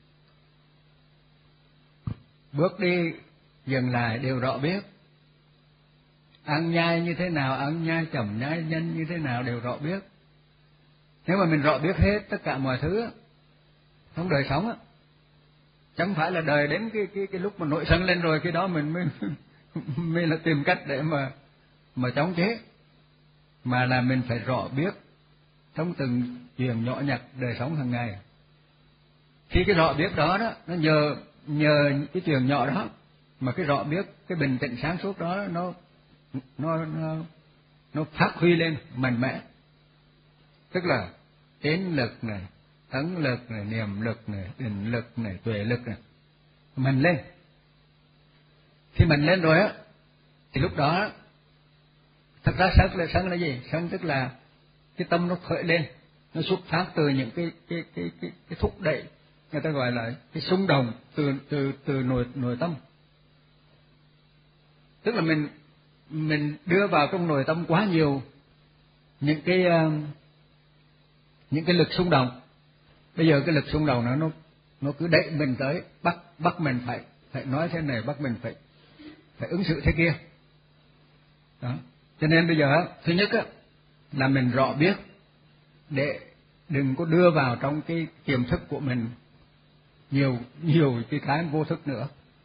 bước đi dừng lại đều rõ biết, ăn nhai như thế nào, ăn nhai chậm nhai nhanh như thế nào đều rõ biết. Nếu mà mình rõ biết hết tất cả mọi thứ trong đời sống á, chẳng phải là đời đến cái cái cái lúc mà nổi sân lên rồi cái đó mình mới mới là tìm cách để mà mà chống chế, mà là mình phải rõ biết trong từng chuyện nhỏ nhặt đời sống hàng ngày. Khi cái rõ biết đó đó nó nhờ nhờ cái chuyện nhỏ đó mà cái rõ biết, cái bình tĩnh sáng suốt đó nó nó nó nó phát huy lên mạnh mẽ. Tức là tín lực này, ấn lực này, niệm lực này, định lực này, tuệ lực này mình lên. Khi mình lên rồi á thì lúc đó thật ra sân là sân là gì? Sân tức là cái tâm nó khởi lên, nó xuất phát từ những cái cái cái cái, cái thúc đẩy, người ta gọi là cái xung động từ từ từ nội nội tâm. Tức là mình mình đưa vào trong nội tâm quá nhiều những cái uh, những cái lực xung động. Bây giờ cái lực xung động nó nó nó cứ đẩy mình tới, bắt bắt mình phải phải nói thế này, bắt mình phải phải ứng xử thế kia. Đó. Cho nên bây giờ thứ nhất á là mình rõ biết để đừng có đưa vào trong cái tiềm thức của mình nhiều nhiều cái cái vô thức nữa.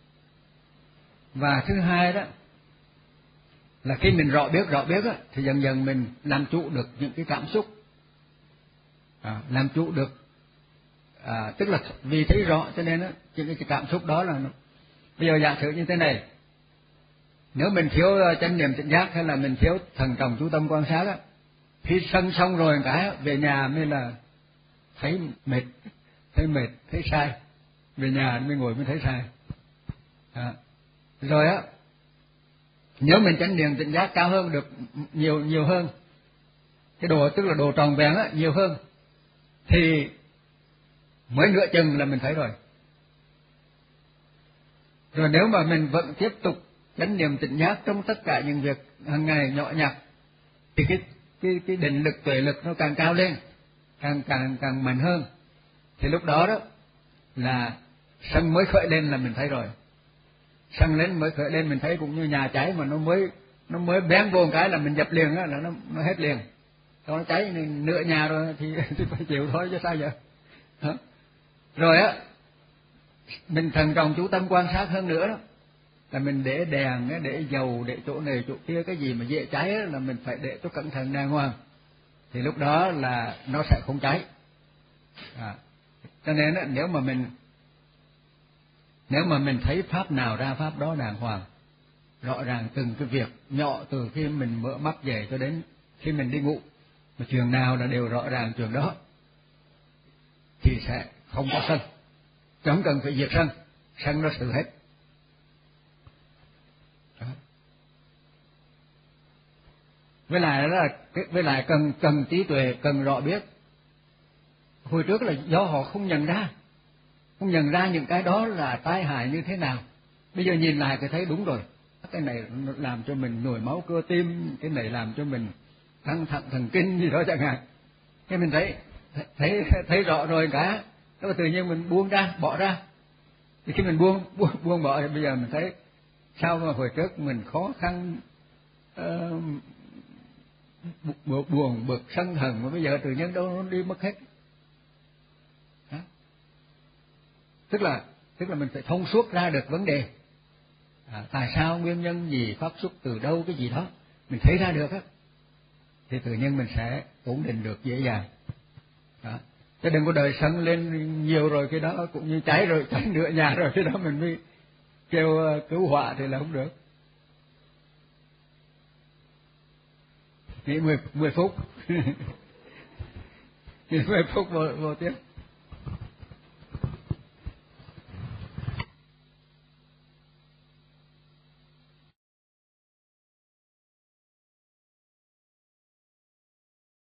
Và thứ hai đó là khi mình rõ biết rõ biết á thì dần dần mình làm chủ được những cái cảm xúc, à, làm chủ được, à, tức là vì thấy rõ cho nên á những cái cảm xúc đó là nó... Bây giờ giả sử như thế này, nếu mình thiếu chánh niệm tỉnh giác hay là mình thiếu thần trọng chú tâm quan sát á, khi sân xong rồi cái về nhà mới là thấy mệt, thấy mệt, thấy sai, về nhà mới ngồi mới thấy sai. À. Rồi á, nếu mình chánh niệm tỉnh giác cao hơn được nhiều nhiều hơn, cái độ tức là độ tròn vẹn á nhiều hơn, thì mới nửa chừng là mình thấy rồi. Rồi nếu mà mình vẫn tiếp tục chánh niệm tỉnh giác trong tất cả những việc hàng ngày nhỏ nhặt, thì cái cái cái định lực tuệ lực nó càng cao lên, càng càng càng mạnh hơn, thì lúc đó đó là sân mới khởi lên là mình thấy rồi. Sân lên mới khởi lên mình thấy cũng như nhà cháy mà nó mới nó mới bén vô một cái là mình dập liền á, là nó nó hết liền. Nó cháy nửa nhà rồi thì, thì phải chịu thôi chứ sao giờ. Đó. Rồi á, mình thần trọng chú tâm quan sát hơn nữa đó, là mình để đèn, để dầu, để chỗ này chỗ kia, cái gì mà dễ cháy đó, là mình phải để cho cẩn thận đàng hoàng, thì lúc đó là nó sẽ không cháy. À. Cho nên đó, nếu mà mình nếu mà mình thấy pháp nào ra pháp đó đàng hoàng, rõ ràng từng cái việc nhỏ từ khi mình mở mắt dậy cho đến khi mình đi ngủ, mà chuyện nào là đều rõ ràng chuyện đó, thì sẽ không có sân, chẳng cần phải diệt sân, sân nó xử hết. Đó. Với lại đó là với lại cần cần trí tuệ, cần rõ biết. Hồi trước là do họ không nhận ra, không nhận ra những cái đó là tai hại như thế nào. Bây giờ nhìn lại thì thấy đúng rồi, cái này làm cho mình nhồi máu cơ tim, cái này làm cho mình căng thẳng thần kinh gì đó chẳng hạn. Cái mình thấy thấy thấy rõ rồi cả, đó tự nhiên mình buông ra, bỏ ra. Thì khi mình buông buông, buông bỏ thì bây giờ mình thấy sao mà hồi trước mình khó khăn, uh, buồn bực sân hận, mà bây giờ tự nhiên đâu nó đi mất hết. Đó. Tức là tức là mình phải thông suốt ra được vấn đề. À, tại sao, nguyên nhân gì, phát xuất từ đâu, cái gì đó mình thấy ra được á, thì tự nhiên mình sẽ ổn định được dễ dàng. Đó. Chứ đừng có đời sân lên nhiều rồi cái đó cũng như cháy rồi, cháy nửa nhà rồi cái đó mình mới kêu cứu hỏa thì là không được. Nghỉ mười mười phút. Nghỉ mười phút vô, vô tiếp.